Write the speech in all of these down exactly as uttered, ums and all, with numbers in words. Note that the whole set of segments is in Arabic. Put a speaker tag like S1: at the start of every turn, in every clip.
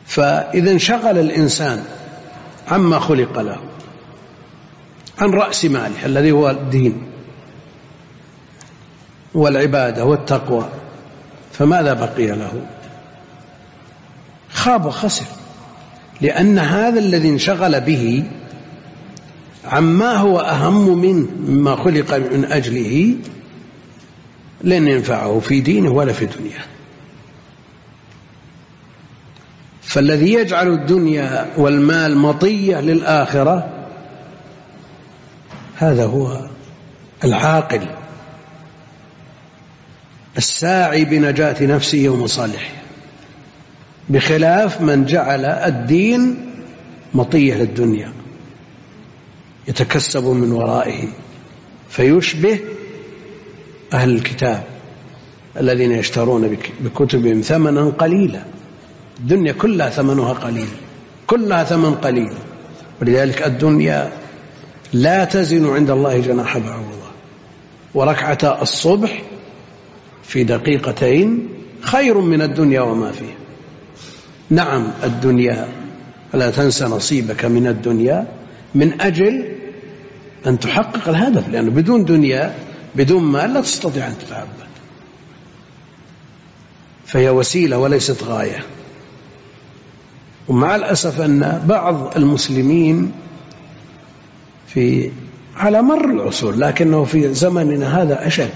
S1: فإذا انشغل الإنسان عما خلق له، عن رأس ماله الذي هو الدين والعبادة والتقوى، فماذا بقي له؟ خاب وخسر، لأن هذا الذي انشغل به عما هو أهم منه مما خلق من أجله لن ينفعه في دينه ولا في دنياه. فالذي يجعل الدنيا والمال مطية للآخرة هذا هو العاقل الساعي بنجاة نفسه ومصالحه، بخلاف من جعل الدين مطية للدنيا يتكسب من ورائه، فيشبه أهل الكتاب الذين يشترون بكتبهم ثمنا قليلا. الدنيا كلها ثمنها قليل، كلها ثمن قليل، ولذلك الدنيا لا تزن عند الله جناح بعوضة. وركعتا الصبح في دقيقتين خير من الدنيا وما فيها. نعم الدنيا، فلا تنسى نصيبك من الدنيا من أجل أن تحقق الهدف، لأنه بدون دنيا بدون مال لا تستطيع أن تتعبد، فهي وسيلة وليست غاية. ومع الأسف أن بعض المسلمين في على مر العصور، لكنه في زمننا هذا أشد،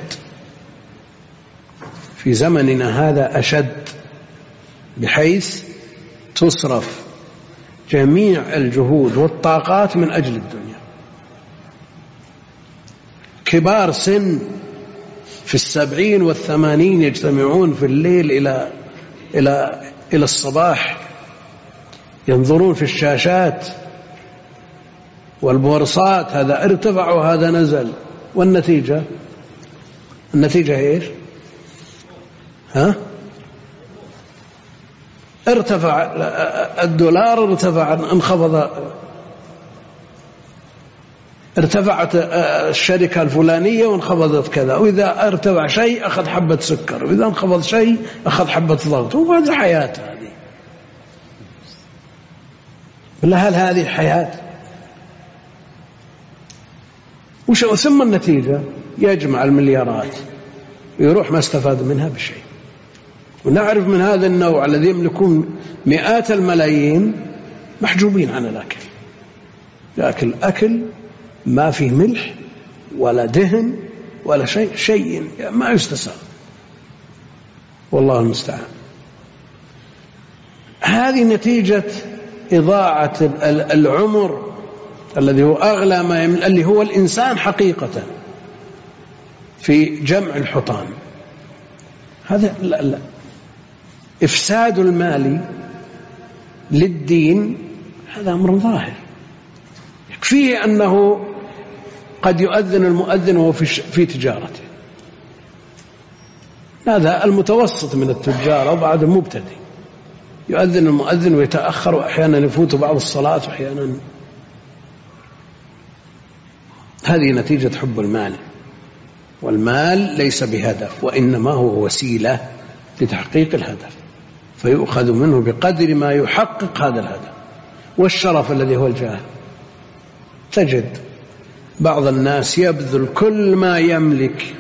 S1: في زمننا هذا أشد، بحيث تصرف جميع الجهود والطاقات من أجل الدنيا. كبار سن في السبعين والثمانين يجتمعون في الليل إلى إلى إلى الصباح، ينظرون في الشاشات والبورصات، هذا ارتفع وهذا نزل، والنتيجة النتيجة إيش؟ ها؟ ارتفع الدولار، ارتفع انخفض، ارتفعت الشركة الفلانية وانخفضت كذا، وإذا ارتفع شيء أخذ حبة سكر، وإذا انخفض شيء أخذ حبة ضغط. وهذه حياة هذه، بالله هل هذه حياة؟ وش ثم النتيجة؟ يجمع المليارات ويروح ما استفاد منها بشيء. ونعرف من هذا النوع الذي يملكون مئات الملايين محجوبين عن الأكل، يأكل أكل ما فيه ملح ولا دهن ولا شيء، شيء ما يستساغ، والله المستعان. هذه نتيجة إضاعة العمر الذي هو أغلى ما يملك، اللي هو الإنسان حقيقة، في جمع الحطام. هذا لا لا إفساد المال للدين هذا أمر ظاهر. يكفيه أنه قد يؤذن المؤذن وهو في تجارته، هذا المتوسط من التجار وبعد المبتدئ، يؤذن المؤذن ويتأخر، وأحيانا يفوت بعض الصلاة وأحيانا. هذه نتيجة حب المال، والمال ليس بهدف، وإنما هو وسيلة لتحقيق الهدف، فيؤخذ منه بقدر ما يحقق هذا الهدف. والشرف الذي هو الجاه، تجد بعض الناس يبذل كل ما يملك،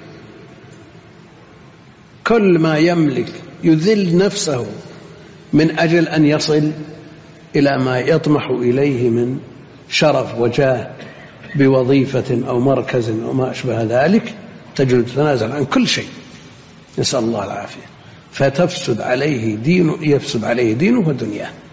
S1: كل ما يملك يذل نفسه من أجل أن يصل إلى ما يطمح إليه من شرف وجاه بوظيفة أو مركز أو ما أشبه ذلك، تجد تنازل عن كل شيء، نسأل الله العافية، فتفسد عليه دينه، يفسد عليه دينه ودنياه.